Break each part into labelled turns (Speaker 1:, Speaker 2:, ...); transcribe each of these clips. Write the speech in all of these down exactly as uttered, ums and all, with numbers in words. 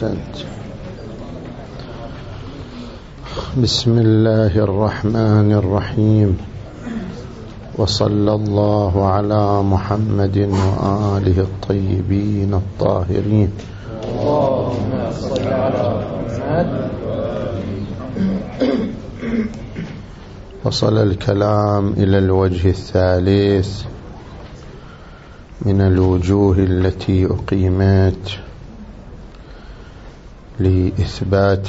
Speaker 1: أحسنت. بسم الله الرحمن الرحيم، وصلى الله على محمد وآله الطيبين الطاهرين.
Speaker 2: اللهم صل على محمد.
Speaker 1: وصل الكلام إلى الوجه الثالث من الوجوه التي أقيمت لإثبات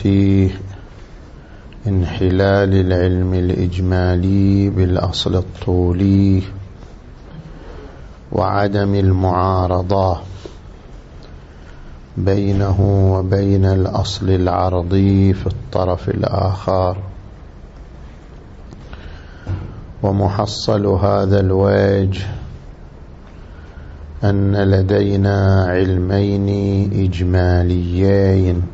Speaker 1: انحلال العلم الإجمالي بالأصل الطولي وعدم المعارضة بينه وبين الأصل العرضي في الطرف الآخر. ومحصل هذا الوجه أن لدينا علمين إجماليين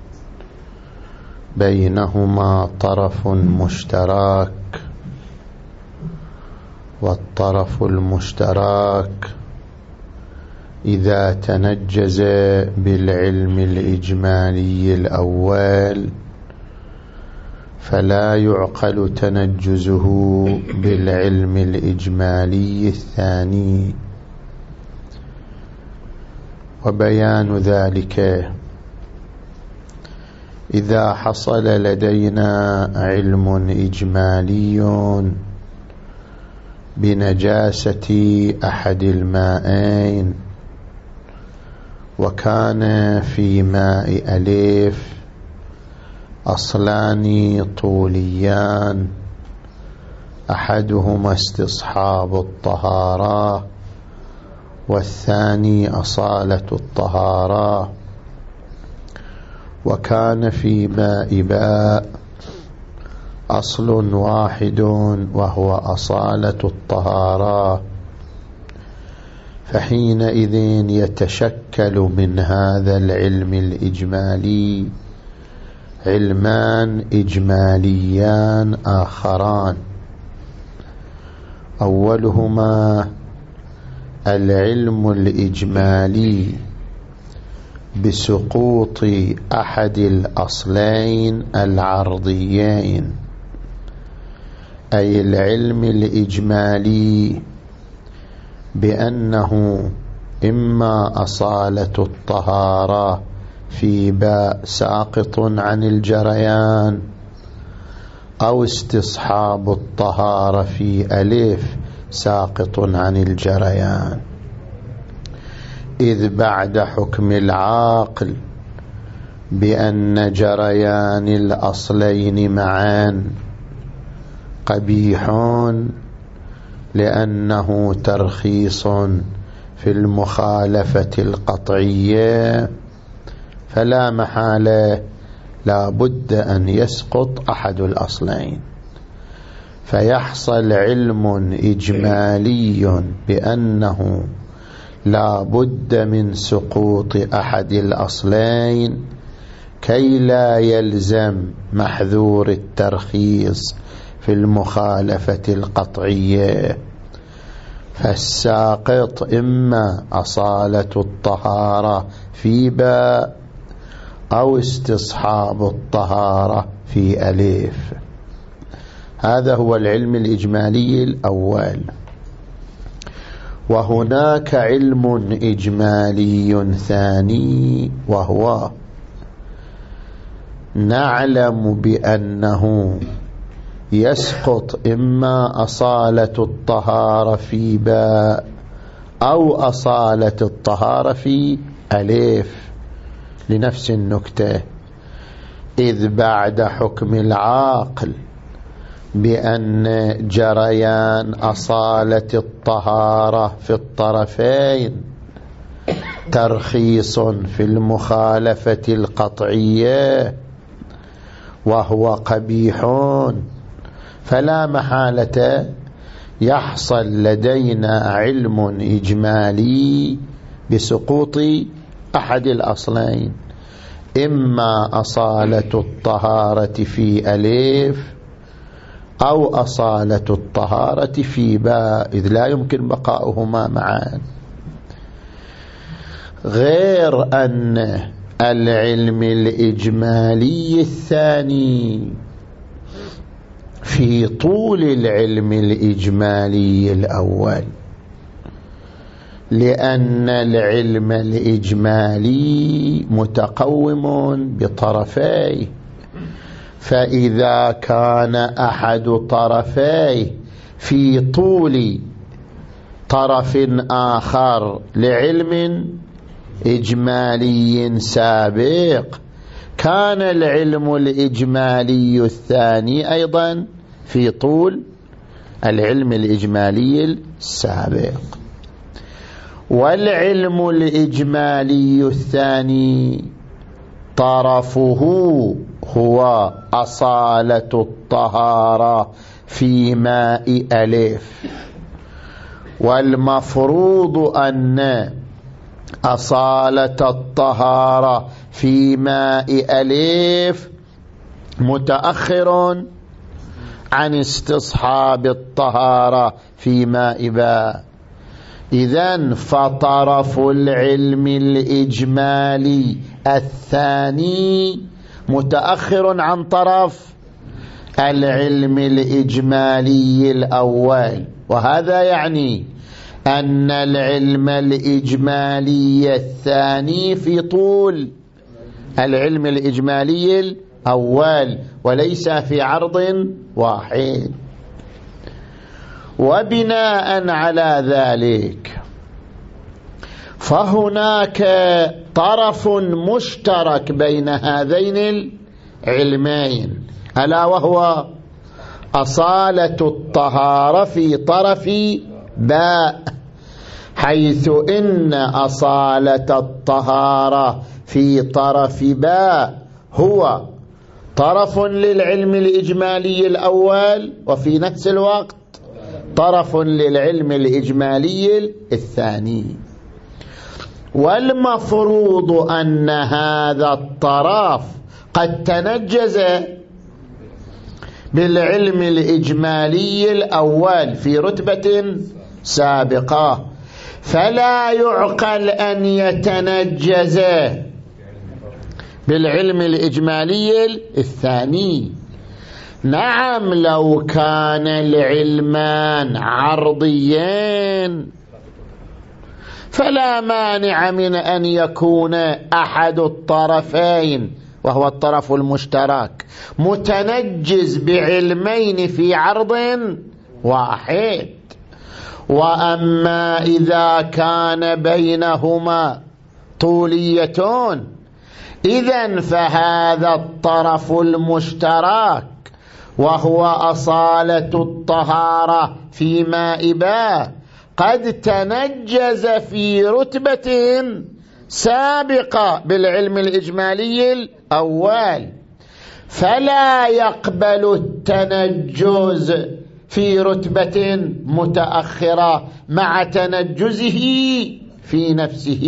Speaker 1: بينهما طرف مشترك، والطرف المشترك إذا تنجز بالعلم الإجمالي الأول فلا يعقل تنجزه بالعلم الإجمالي الثاني. وبيان ذلك: إذا حصل لدينا علم إجمالي بنجاسة أحد المائين، وكان في ماء ألف أصلان طوليان، أحدهما استصحاب الطهارة والثاني أصالة الطهارة، وكان في ماء باء أصل واحد وهو أصالة الطهارة، فحينئذ يتشكل من هذا العلم الإجمالي علمان إجماليان آخران. أولهما العلم الإجمالي بسقوط أحد الأصلين العرضيين، أي العلم الإجمالي بأنه إما أصالة الطهارة في باء ساقط عن الجريان، أو استصحاب الطهارة في ألف ساقط عن الجريان، إذ بعد حكم العاقل بأن جريان الأصلين معا قبيح لأنه ترخيص في المخالفة القطعية، فلا محالة لا بد أن يسقط أحد الأصلين، فيحصل علم إجمالي بأنه لا بد من سقوط أحد الأصلين كي لا يلزم محذور الترخيص في المخالفة القطعية، فالساقط إما أصالة الطهارة في باء أو استصحاب الطهارة في ألف. هذا هو العلم الإجمالي الأول. وهناك علم إجمالي ثاني، وهو نعلم بأنه يسقط إما أصالة الطهارة في باء أو أصالة الطهارة في ألف، لنفس النكتة، إذ بعد حكم العاقل بأن جريان أصالة الطهارة في الطرفين ترخيص في المخالفة القطعية وهو قبيح، فلا محالة يحصل لدينا علم إجمالي بسقوط أحد الأصلين، إما أصالة الطهارة في ألف أو أصالة الطهارة في باء، إذ لا يمكن بقاؤهما معا، غير أن العلم الإجمالي الثاني في طول العلم الإجمالي الأول، لأن العلم الإجمالي متقوم بطرفيه، فإذا كان أحد طرفيه في طول طرف آخر لعلم إجمالي سابق، كان العلم الإجمالي الثاني أيضا في طول العلم الإجمالي السابق. والعلم الإجمالي الثاني طرفه هو أصالة الطهارة في ماء ألف، والمفروض أن أصالة الطهارة في ماء ألف متأخر عن استصحاب الطهارة في ماء باء. إذن فطرف العلم الإجمالي الثاني متأخر عن طرف العلم الإجمالي الأول، وهذا يعني أن العلم الإجمالي الثاني في طول العلم الإجمالي الأول وليس في عرض واحد. وبناء على ذلك فهناك طرف مشترك بين هذين العلمين، ألا وهو أصالة الطهارة في طرف باء، حيث إن أصالة الطهارة في طرف باء هو طرف للعلم الإجمالي الأول، وفي نفس الوقت طرف للعلم الإجمالي الثاني. والمفروض أن هذا الطرف قد تنجز بالعلم الإجمالي الأول في رتبة سابقة، فلا يعقل أن يتنجز بالعلم الإجمالي الثاني. نعم، لو كان العلمان عرضيين فلا مانع من أن يكون أحد الطرفين وهو الطرف المشترك متنجز بعلمين في عرض واحد. وأما إذا كان بينهما طوليتون، إذن فهذا الطرف المشترك وهو أصالة الطهارة في ماء باء قد تنجز في رتبة سابقة بالعلم الإجمالي الأول، فلا يقبل التنجز في رتبة متأخرة مع تنجزه في نفسه،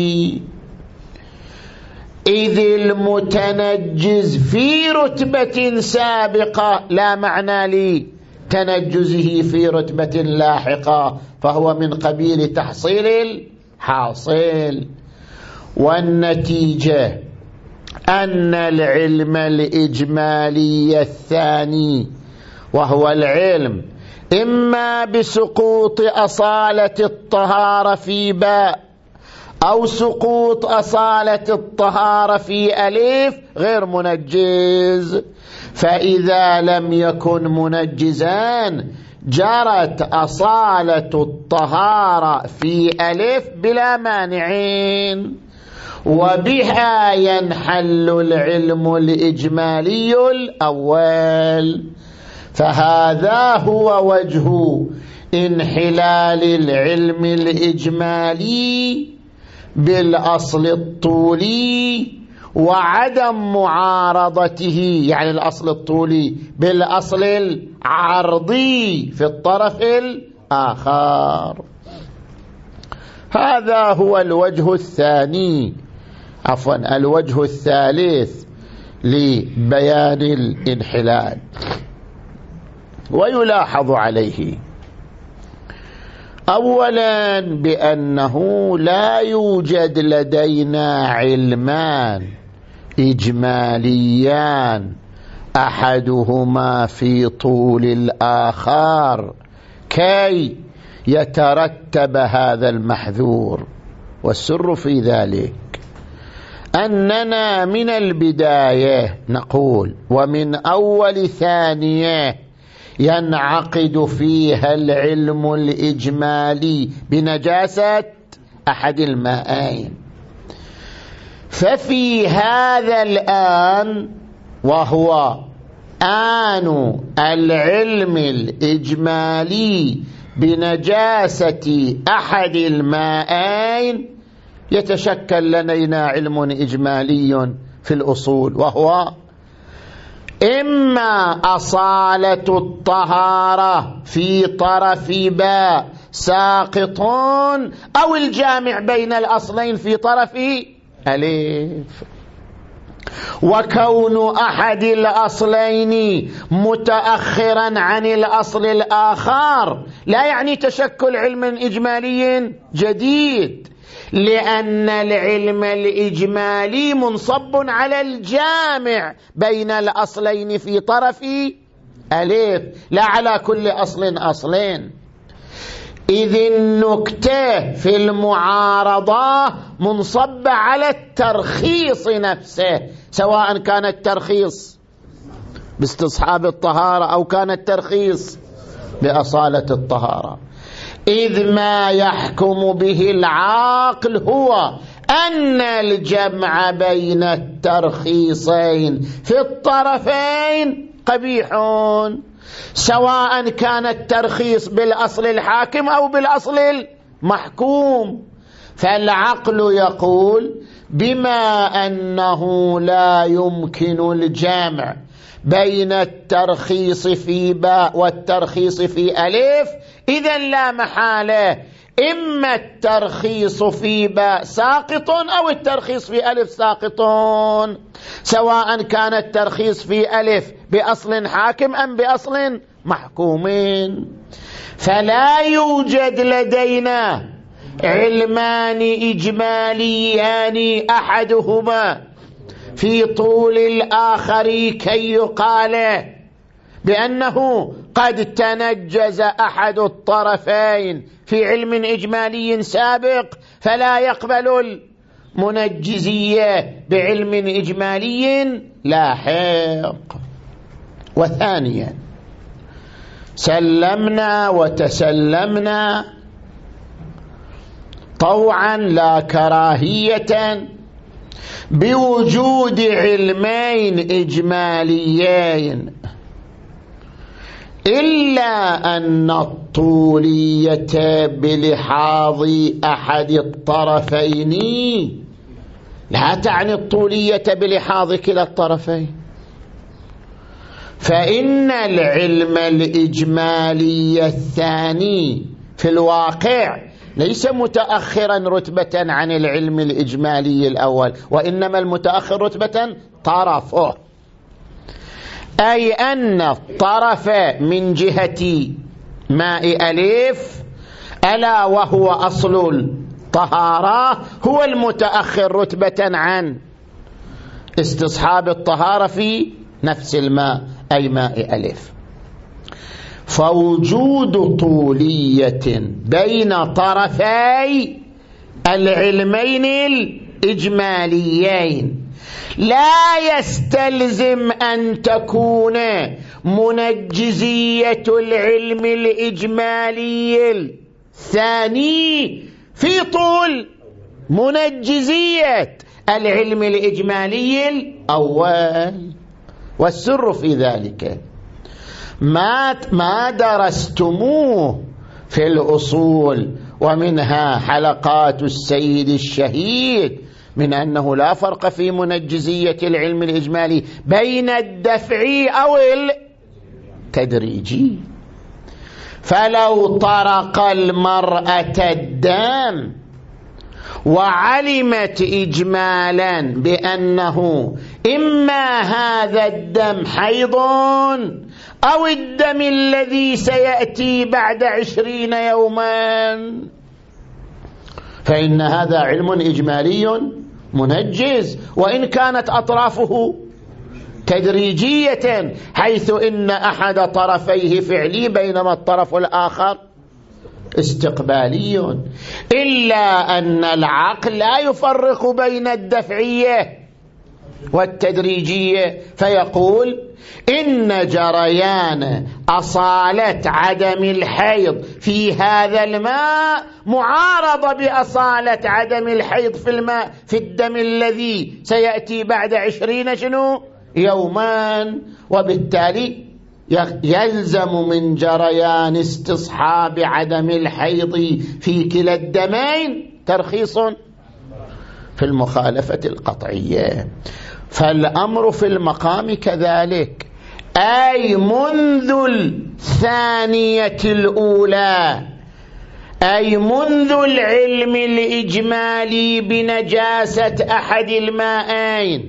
Speaker 1: إذ المتنجز في رتبة سابقة لا معنى لتنجزه في رتبة لاحقة، فهو من قبيل تحصيل الحاصل. والنتيجة أن العلم الإجمالي الثاني وهو العلم إما بسقوط أصالة الطهارة في باء أو سقوط أصالة الطهارة في ألف غير منجز، فإذا لم يكن منجزان جرت أصالة الطهارة في ألف بلا مانعين، وبها ينحل العلم الإجمالي الأول. فهذا هو وجه انحلال العلم الإجمالي بالأصل الطولي وعدم معارضته، يعني الأصل الطولي بالأصل العرضي في الطرف الآخر. هذا هو الوجه الثاني، عفوا الوجه الثالث لبيان الانحلال. ويلاحظ عليه أولا بأنه لا يوجد لدينا علمان إجماليان أحدهما في طول الآخر كي يترتب هذا المحذور. والسر في ذلك أننا من البداية نقول ومن أول ثانية ينعقد فيها العلم الإجمالي بنجاسة أحد المائين. ففي هذا الآن وهو آن العلم الإجمالي بنجاسة أحد المائين يتشكل لدينا علم إجمالي في الأصول، وهو إما أصالة الطهارة في طرف باء ساقط، أو الجامع بين الأصلين في طرف ألف. وكون أحد الأصلين متأخرا عن الأصل الآخر لا يعني تشكل علم إجمالي جديد، لأن العلم الإجمالي منصب على الجامع بين الأصلين في طرف ألف، لا على كل أصل أصلين. إذ النكتة في المعارضة منصب على الترخيص نفسه، سواء كان الترخيص باستصحاب الطهارة أو كان الترخيص بأصالة الطهارة. إذ ما يحكم به العاقل هو أن الجمع بين الترخيصين في الطرفين قبيح، سواء كان الترخيص بالأصل الحاكم أو بالأصل المحكوم. فالعقل يقول بما أنه لا يمكن الجمع بين الترخيص في باء والترخيص في ألف، إذن لا محالة إما الترخيص في باء ساقط أو الترخيص في ألف ساقط، سواء كان الترخيص في ألف بأصل حاكم أم بأصل محكومين. فلا يوجد لدينا علمان إجماليان أحدهما في طول الآخر كي يقال بأنه قد تنجز أحد الطرفين في علم إجمالي سابق فلا يقبل المنجزية بعلم إجمالي لاحق. وثانيا سلمنا وتسلمنا طوعا لا كراهية بوجود علمين إجماليين، إلا أن الطولية بلحاظ أحد الطرفين لا تعني الطولية بلحاظ كلا الطرفين، فإن العلم الإجمالي الثاني في الواقع ليس متأخرا رتبة عن العلم الإجمالي الأول، وإنما المتأخر رتبة طرفه، أي أن الطرف من جهة ماء ألف ألا وهو أصل الطهارة هو المتأخر رتبة عن استصحاب الطهارة في نفس الماء أي ماء ألف. فوجود طولية بين طرفي العلمين الإجماليين لا يستلزم أن تكون منجزية العلم الإجمالي الثاني في طول منجزية العلم الإجمالي الأول. والسر في ذلك ما ما درستموه في الأصول ومنها حلقات السيد الشهيد من أنه لا فرق في منجزية العلم الإجمالي بين الدفعي أو التدريجي. فلو طرق المرأة الدم وعلمت إجمالا بأنه إما هذا الدم حيض أو الدم الذي سيأتي بعد عشرين يوما، فإن هذا علم إجمالي منجز، وإن كانت أطرافه تدريجية، حيث إن أحد طرفيه فعلي بينما الطرف الآخر استقبالي. إلا أن العقل لا يفرق بين الدفعية والتدريجية، فيقول إن جريان أصالة عدم الحيض في هذا الماء معارضة بأصالة عدم الحيض في الماء في الدم الذي سيأتي بعد عشرين شنو يومان، وبالتالي يلزم من جريان استصحاب عدم الحيض في كلا الدمين ترخيص في المخالفة القطعية. فالأمر في المقام كذلك، أي منذ الثانية الأولى، أي منذ العلم الإجمالي بنجاسة أحد المائين،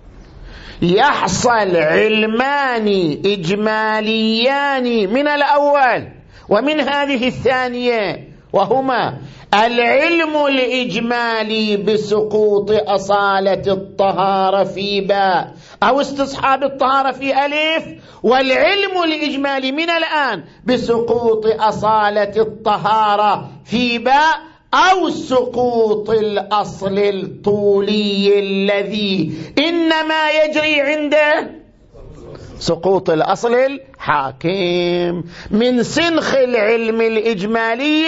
Speaker 1: يحصل علمان إجماليان من الأول ومن هذه الثانية، وهما العلم الإجمالي بسقوط أصالة الطهارة في باء أو استصحاب الطهارة في ألف، والعلم الإجمالي من الآن بسقوط أصالة الطهارة في باء أو سقوط الأصل الطولي الذي إنما يجري عنده سقوط الأصل الحاكم من سنخ العلم الإجمالي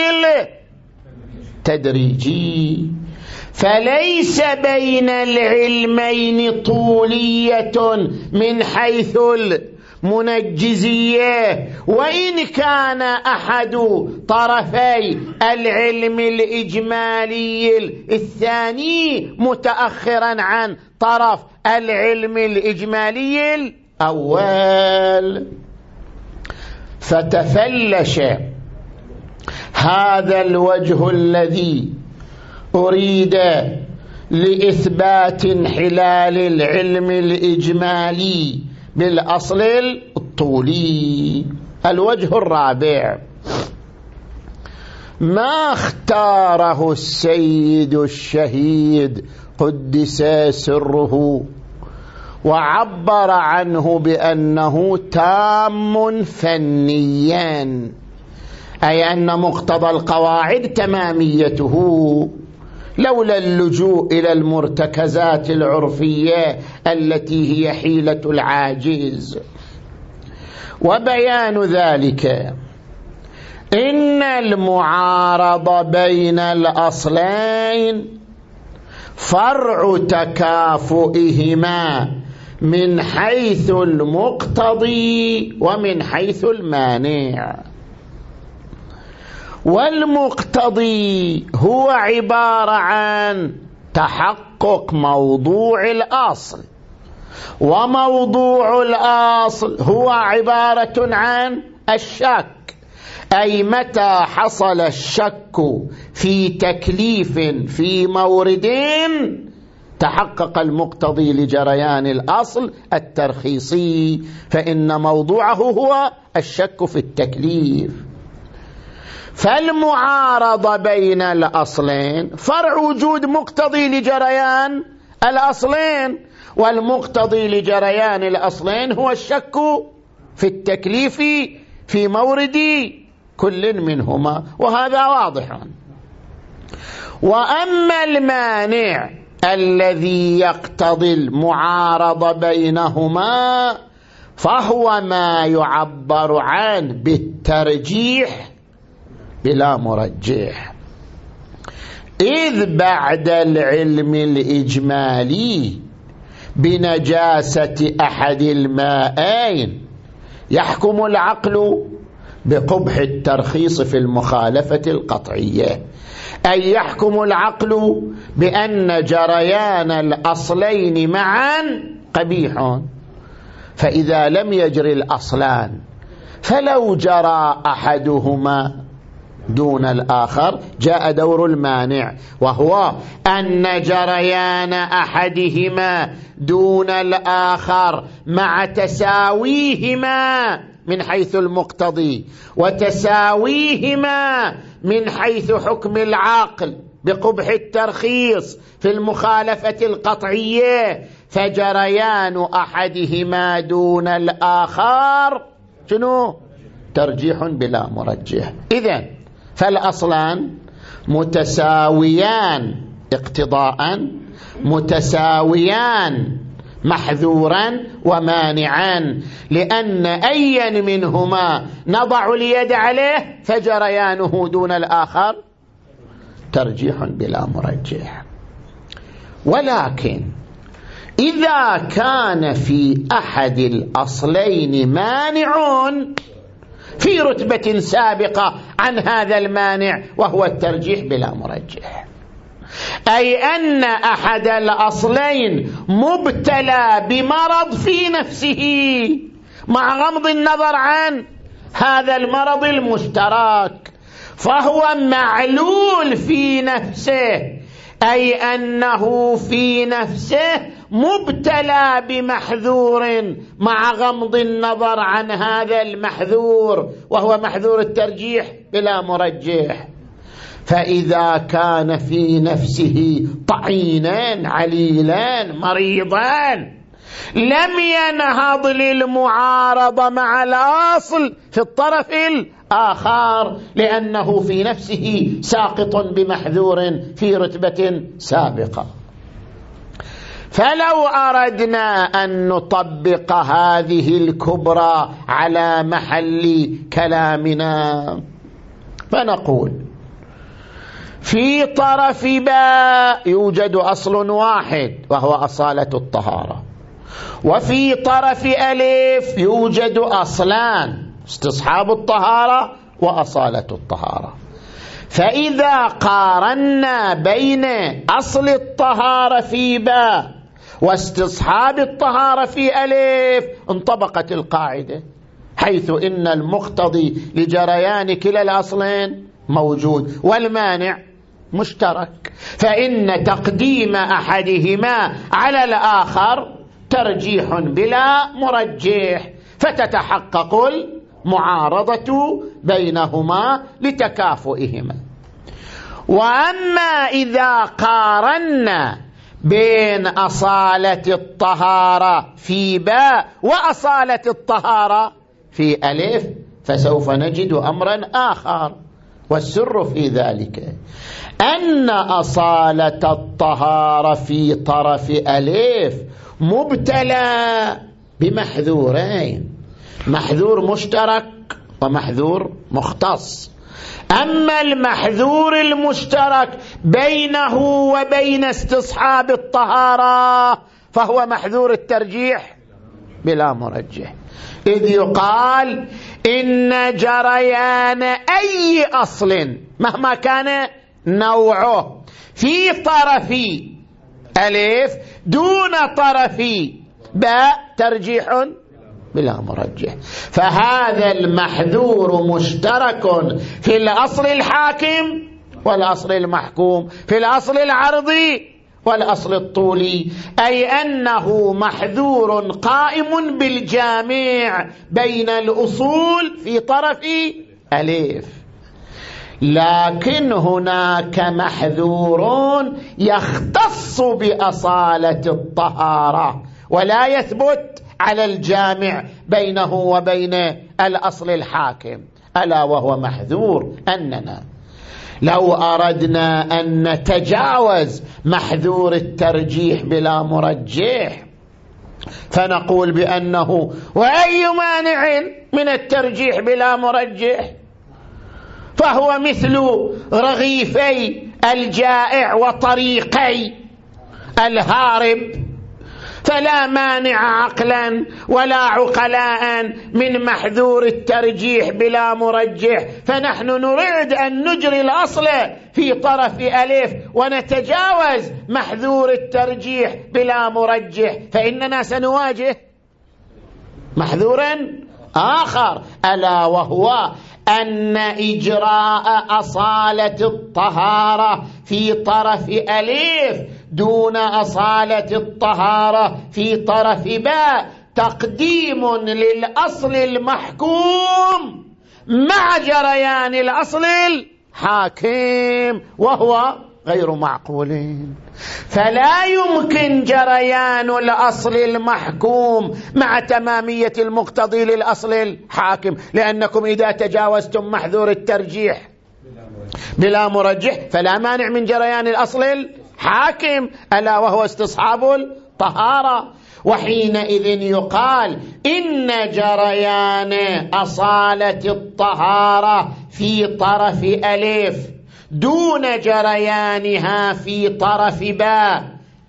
Speaker 1: التدريجي. فليس بين العلمين طولية من حيث المنجزية، وإن كان أحد طرفي العلم الإجمالي الثاني متأخرا عن طرف العلم الإجمالي الأول. فتفلش هذا الوجه الذي أريد لإثبات انحلال العلم الإجمالي بالأصل الطولي. الوجه الرابع ما اختاره السيد الشهيد قدس سره وعبر عنه بأنه تام فنيا، أي أن مقتضى القواعد تماميته لولا اللجوء إلى المرتكزات العرفية التي هي حيلة العاجز. وبيان ذلك إن المعارضة بين الأصلين فرع تكافؤهما من حيث المقتضي ومن حيث المانع. والمقتضي هو عبارة عن تحقق موضوع الأصل، وموضوع الأصل هو عبارة عن الشك، أي متى حصل الشك في تكليف في مورد تحقق المقتضي لجريان الأصل الترخيصي، فإن موضوعه هو الشك في التكليف. فالمعارضة بين الأصلين فرع وجود مقتضي لجريان الأصلين، والمقتضي لجريان الأصلين هو الشك في التكليف في مورد كل منهما، وهذا واضح. وأما المانع الذي يقتضي المعارضة بينهما فهو ما يعبر عنه بالترجيح بلا مرجح، إذ بعد العلم الإجمالي بنجاسة أحد المائين يحكم العقل بقبح الترخيص في المخالفة القطعية، أي يحكم العقل بأن جريان الأصلين معا قبيح. فإذا لم يجري الأصلان فلو جرى أحدهما دون الآخر جاء دور المانع، وهو أن جريان أحدهما دون الآخر مع تساويهما من حيث المقتضي وتساويهما من حيث حكم العقل بقبح الترخيص في المخالفة القطعية، فجريان أحدهما دون الآخر شنو؟ ترجيح بلا مرجح. إذن فالأصلان متساويان اقتضاء، متساويان محذورا ومانعا، لأن أيا منهما نضع اليد عليه فجريانه دون الآخر ترجيح بلا مرجح. ولكن إذا كان في أحد الأصلين مانع في رتبة سابقة عن هذا المانع وهو الترجيح بلا مرجح، أي أن أحد الأصلين مبتلى بمرض في نفسه مع غمض النظر عن هذا المرض المشترك، فهو معلول في نفسه، أي أنه في نفسه مبتلى بمحذور مع غمض النظر عن هذا المحذور وهو محذور الترجيح بلا مرجح. فإذا كان في نفسه طعينا عليلا مريضا لم ينهض للمعارضة مع الأصل في الطرف الآخر، لأنه في نفسه ساقط بمحذور في رتبة سابقة. فلو أردنا أن نطبق هذه الكبرى على محل كلامنا فنقول في طرف باء يوجد أصل واحد وهو أصالة الطهارة، وفي طرف ألف يوجد أصلان استصحاب الطهارة وأصالة الطهارة. فإذا قارنا بين أصل الطهارة في باء واستصحاب الطهارة في ألف انطبقت القاعدة، حيث إن المقتضي لجريان كلا الأصلين موجود والمانع مشترك، فإن تقديم أحدهما على الآخر ترجيح بلا مرجح، فتتحقق المعارضة بينهما لتكافؤهما. وأما إذا قارنا بين أصالة الطهارة في باء وأصالة الطهارة في ألف فسوف نجد أمرا آخر، والسر في ذلك أن أصالة الطهارة في طرف ألف مبتلى بمحذورين، محذور مشترك ومحذور مختص. أما المحذور المشترك بينه وبين استصحاب الطهارة فهو محذور الترجيح بلا مرجح، إذ يقال إن جريان أي أصل مهما كان نوعه في طرف ألف دون طرف باء ترجيح بلا مرجح. فهذا المحذور مشترك في الأصل الحاكم والأصل المحكوم، في الأصل العرضي والأصل الطولي، أي أنه محذور قائم بالجامع بين الأصول في طرف ألف. لكن هناك محذور يختص بأصالة الطهارة ولا يثبت على الجامع بينه وبين الأصل الحاكم، ألا وهو محذور أننا لو أردنا أن نتجاوز محذور الترجيح بلا مرجح فنقول بأنه وأي مانع من الترجيح بلا مرجح فهو مثل رغيفي الجائع وطريقي الهارب، فلا مانع عقلا ولا عقلاء من محذور الترجيح بلا مرجح. فنحن نريد أن نجري الأصل في طرف ألف ونتجاوز محذور الترجيح بلا مرجح، فإننا سنواجه محذورا آخر، ألا وهو أن إجراء أصالة الطهارة في طرف ألف دون أصالة الطهارة في طرف باء تقديم للأصل المحكوم مع جريان الأصل الحاكم، وهو غير معقول. فلا يمكن جريان الأصل المحكوم مع تمامية المقتضي للأصل الحاكم، لأنكم إذا تجاوزتم محذور الترجيح بلا مرجح فلا مانع من جريان الأصل الحاكم، ألا وهو استصحاب الطهارة. وحينئذ يقال إن جريان أصالة الطهارة في طرف ألف دون جريانها في طرف باء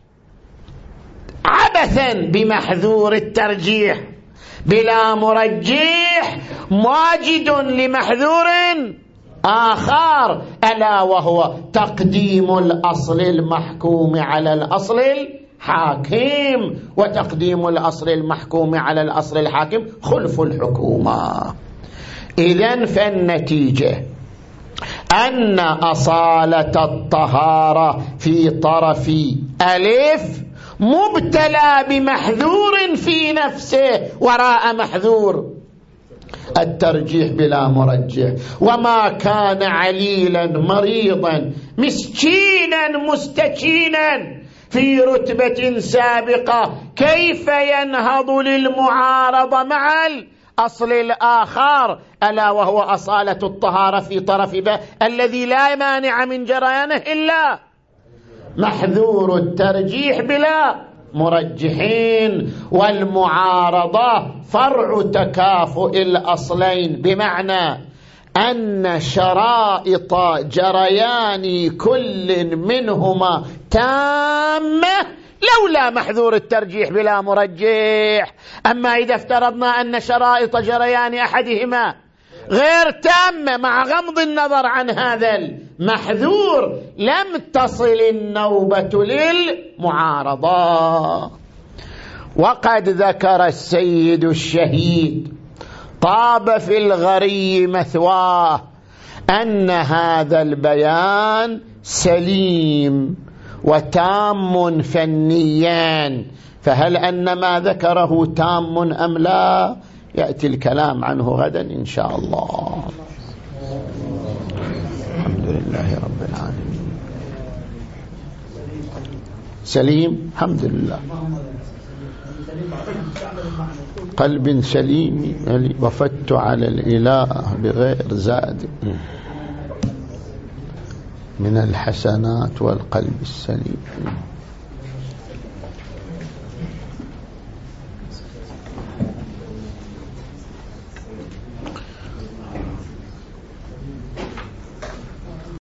Speaker 1: عبثا بمحذور الترجيح بلا مرجح ماجد لمحذور آخر، ألا وهو تقديم الأصل المحكوم على الأصل الحاكم، وتقديم الأصل المحكوم على الأصل الحاكم خلف الحكومة. إذن فالنتيجة أن أصالة الطهارة في طرف ألف مبتلى بمحذور في نفسه وراء محذور الترجيح بلا مرجح، وما كان عليلا مريضا مسكينا مستكينا في رتبة سابقة كيف ينهض للمعارضة مع الأصل الآخر، ألا وهو أصالة الطهارة في طرف باء الذي لا مانع من جريانه إلا محذور الترجيح بلا مرجحين. والمعارضة فرع تكافؤ الأصلين، بمعنى أن شرائط جريان كل منهما تامة لولا محذور الترجيح بلا مرجح. أما إذا افترضنا أن شرائط جريان أحدهما غير تامة مع غمض النظر عن هذا المحذور لم تصل النوبة للمعارضة. وقد ذكر السيد الشهيد طاب في الغري مثواه أن هذا البيان سليم وتام فنيا، فهل أن ما ذكره تام أم لا؟ يأتي الكلام عنه غدا إن شاء الله. الحمد لله رب العالمين. سليم الحمد لله، قلب سليم وفدت على الإله بغير زاد من الحسنات والقلب السليم.